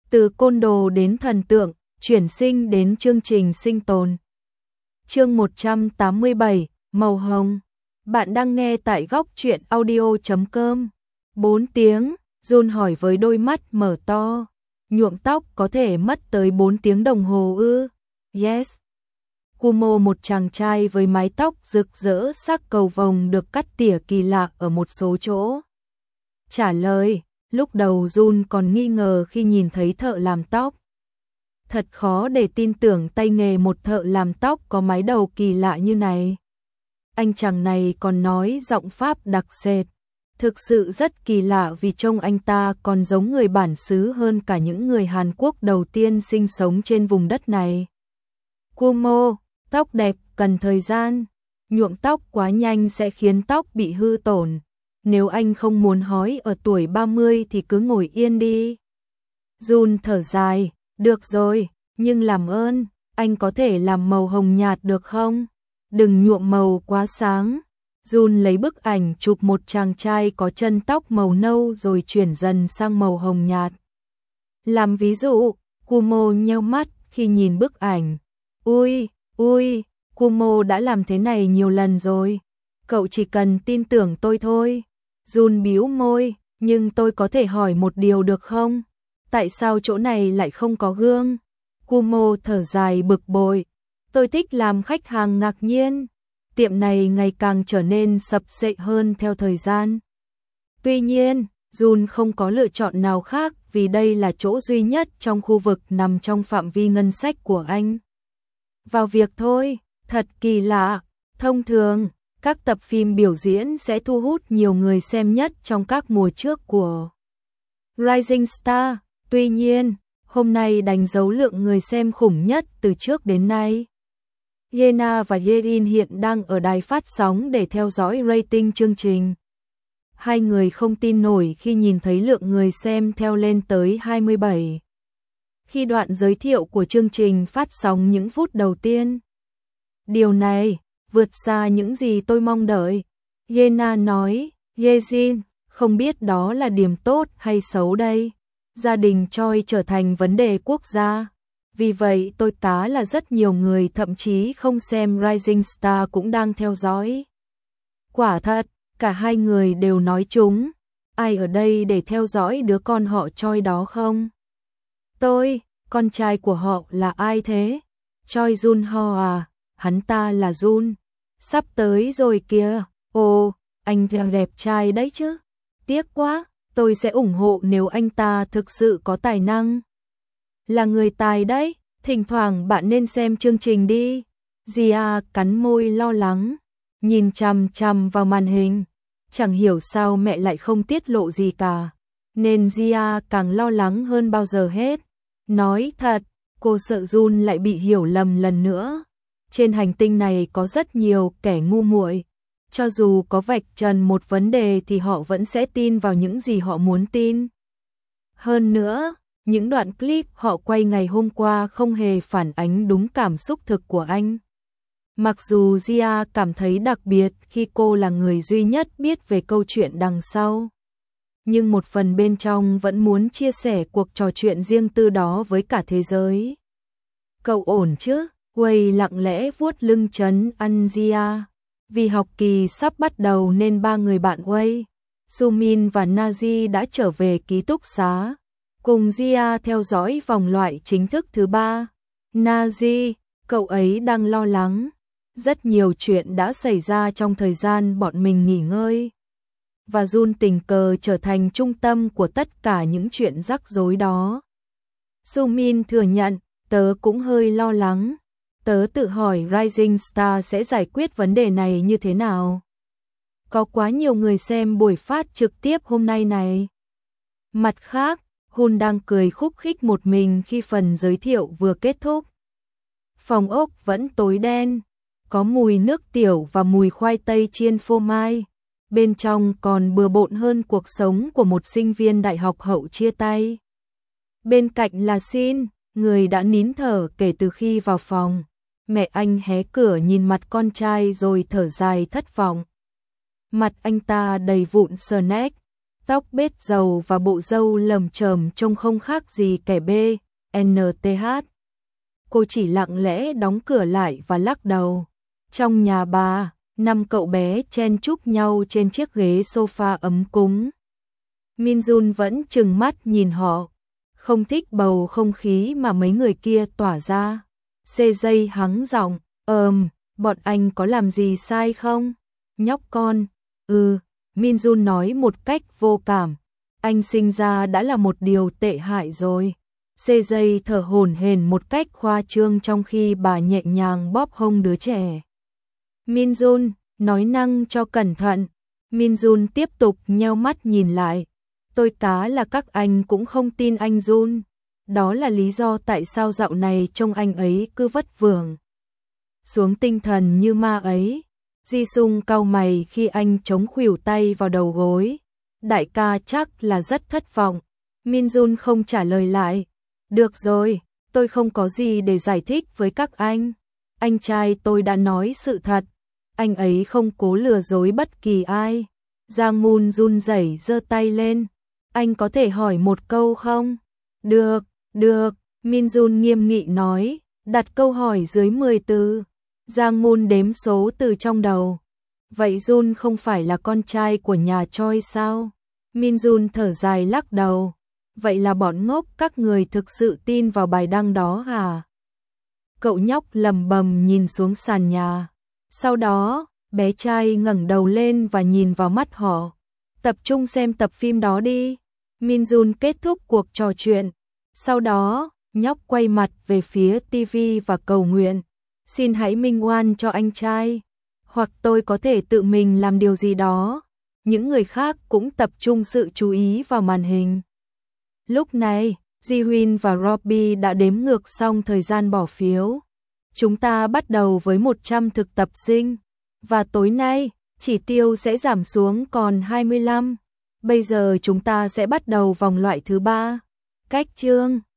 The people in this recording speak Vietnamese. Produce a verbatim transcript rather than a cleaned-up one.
Từ côn đồ đến thần tượng, chuyển sinh đến chương trình sinh tồn. Chương một trăm tám mươi bảy, Màu Hồng. Bạn đang nghe tại góc truyện audio chấm com. bốn tiếng, Jun hỏi với đôi mắt mở to. Nhuộm tóc có thể mất tới bốn tiếng đồng hồ ư? Yes. Kumo, một chàng trai với mái tóc rực rỡ sắc cầu vồng được cắt tỉa kỳ lạ ở một số chỗ, trả lời. Lúc đầu Jun còn nghi ngờ khi nhìn thấy thợ làm tóc. Thật khó để tin tưởng tay nghề một thợ làm tóc có mái đầu kỳ lạ như này. Anh chàng này còn nói giọng Pháp đặc sệt. Thực sự rất kỳ lạ vì trông anh ta còn giống người bản xứ hơn cả những người Hàn Quốc đầu tiên sinh sống trên vùng đất này. Kumo, tóc đẹp cần thời gian. Nhuộm tóc quá nhanh sẽ khiến tóc bị hư tổn. Nếu anh không muốn hói ở tuổi ba mươi thì cứ ngồi yên đi. Jun thở dài, được rồi, nhưng làm ơn, anh có thể làm màu hồng nhạt được không? Đừng nhuộm màu quá sáng. Jun lấy bức ảnh chụp một chàng trai có chân tóc màu nâu rồi chuyển dần sang màu hồng nhạt. Làm ví dụ, Kumo nheo mắt khi nhìn bức ảnh. Ui, ui, Kumo đã làm thế này nhiều lần rồi. Cậu chỉ cần tin tưởng tôi thôi. Jun bĩu môi, nhưng tôi có thể hỏi một điều được không? Tại sao chỗ này lại không có gương? Kumo thở dài bực bội. Tôi thích làm khách hàng ngạc nhiên. Tiệm này ngày càng trở nên sập sệ hơn theo thời gian. Tuy nhiên, Jun không có lựa chọn nào khác vì đây là chỗ duy nhất trong khu vực nằm trong phạm vi ngân sách của anh. Vào việc thôi, thật kỳ lạ. Thông thường, các tập phim biểu diễn sẽ thu hút nhiều người xem nhất trong các mùa trước của Rising Star. Tuy nhiên, hôm nay đánh dấu lượng người xem khủng nhất từ trước đến nay. Yena và Yerin hiện đang ở đài phát sóng để theo dõi rating chương trình. Hai người không tin nổi khi nhìn thấy lượng người xem theo lên tới hai mươi bảy. Khi đoạn giới thiệu của chương trình phát sóng những phút đầu tiên. Điều này vượt xa những gì tôi mong đợi. Yena nói, Yerin, không biết đó là điểm tốt hay xấu đây. Gia đình Choi trở thành vấn đề quốc gia. Vì vậy tôi cá là rất nhiều người thậm chí không xem Rising Star cũng đang theo dõi. Quả thật, cả hai người đều nói chúng. Ai ở đây để theo dõi đứa con họ Choi đó không? Tôi, con trai của họ là ai thế? Choi Jun Ho à? Hắn ta là Jun. Sắp tới rồi kìa. Ồ, anh đẹp trai đấy chứ. Tiếc quá, tôi sẽ ủng hộ nếu anh ta thực sự có tài năng. Là người tài đấy, thỉnh thoảng bạn nên xem chương trình đi. Gia cắn môi lo lắng, nhìn chằm chằm vào màn hình. Chẳng hiểu sao mẹ lại không tiết lộ gì cả. Nên Gia càng lo lắng hơn bao giờ hết. Nói thật, cô sợ Jun lại bị hiểu lầm lần nữa. Trên hành tinh này có rất nhiều kẻ ngu muội. Cho dù có vạch trần một vấn đề thì họ vẫn sẽ tin vào những gì họ muốn tin. Hơn nữa, những đoạn clip họ quay ngày hôm qua không hề phản ánh đúng cảm xúc thực của anh. Mặc dù Gia cảm thấy đặc biệt khi cô là người duy nhất biết về câu chuyện đằng sau. Nhưng một phần bên trong vẫn muốn chia sẻ cuộc trò chuyện riêng tư đó với cả thế giới. Cậu ổn chứ? Wei lặng lẽ vuốt lưng trấn an Gia. Vì học kỳ sắp bắt đầu nên ba người bạn Wei, Sumin và Naji đã trở về ký túc xá. Cùng Gia theo dõi vòng loại chính thức thứ ba. Naji, cậu ấy đang lo lắng. Rất nhiều chuyện đã xảy ra trong thời gian bọn mình nghỉ ngơi. Và Jun tình cờ trở thành trung tâm của tất cả những chuyện rắc rối đó. Sumin thừa nhận, tớ cũng hơi lo lắng. Tớ tự hỏi Rising Star sẽ giải quyết vấn đề này như thế nào. Có quá nhiều người xem buổi phát trực tiếp hôm nay này. Mặt khác, Hun đang cười khúc khích một mình khi phần giới thiệu vừa kết thúc. Phòng ốc vẫn tối đen, có mùi nước tiểu và mùi khoai tây chiên phô mai. Bên trong còn bừa bộn hơn cuộc sống của một sinh viên đại học hậu chia tay. Bên cạnh là Shin, người đã nín thở kể từ khi vào phòng. Mẹ anh hé cửa nhìn mặt con trai rồi thở dài thất vọng. Mặt anh ta đầy vụn snack. tóc bết dầu và bộ râu lầm chởm trông không khác gì kẻ bê, en tê hát. Cô chỉ lặng lẽ đóng cửa lại và lắc đầu. Trong nhà bà, năm cậu bé chen chúc nhau trên chiếc ghế sofa ấm cúng. Min Jun vẫn trừng mắt nhìn họ, không thích bầu không khí mà mấy người kia tỏa ra. xê gi hắng giọng, ờm, bọn anh có làm gì sai không? Nhóc con, ừ, Min Jun nói một cách vô cảm. Anh sinh ra đã là một điều tệ hại rồi. xê gi thở hổn hển một cách khoa trương trong khi bà nhẹ nhàng bóp hông đứa trẻ. Min Jun, nói năng cho cẩn thận. Min Jun tiếp tục nheo mắt nhìn lại. Tôi cá là các anh cũng không tin anh Jun. Đó là lý do tại sao dạo này trông anh ấy cứ vất vưởng xuống tinh thần như ma ấy. Ji Sung cau mày khi anh chống khuỷu tay vào đầu gối. Đại ca chắc là rất thất vọng. Min Jun không trả lời lại. Được rồi, tôi không có gì để giải thích với các anh. Anh trai tôi đã nói sự thật. Anh ấy không cố lừa dối bất kỳ ai. Giang Moon run rẩy giơ tay lên. Anh có thể hỏi một câu không? Được, được, Min Jun nghiêm nghị nói, đặt câu hỏi dưới mười từ. Giang Moon đếm số từ trong đầu. Vậy Jun không phải là con trai của nhà Choi sao? Min Jun thở dài lắc đầu. Vậy là bọn ngốc các người thực sự tin vào bài đăng đó hả? Cậu nhóc lầm bầm nhìn xuống sàn nhà. Sau đó, bé trai ngẩng đầu lên và nhìn vào mắt họ. Tập trung xem tập phim đó đi. Min Jun kết thúc cuộc trò chuyện. Sau đó, nhóc quay mặt về phía ti vi và cầu nguyện. Xin hãy minh oan cho anh trai. Hoặc tôi có thể tự mình làm điều gì đó. Những người khác cũng tập trung sự chú ý vào màn hình. Lúc này, Ji Hyun và Robbie đã đếm ngược xong thời gian bỏ phiếu. Chúng ta bắt đầu với một trăm thực tập sinh. Và tối nay, chỉ tiêu sẽ giảm xuống còn hai mươi lăm. Bây giờ chúng ta sẽ bắt đầu vòng loại thứ ba. Cách chương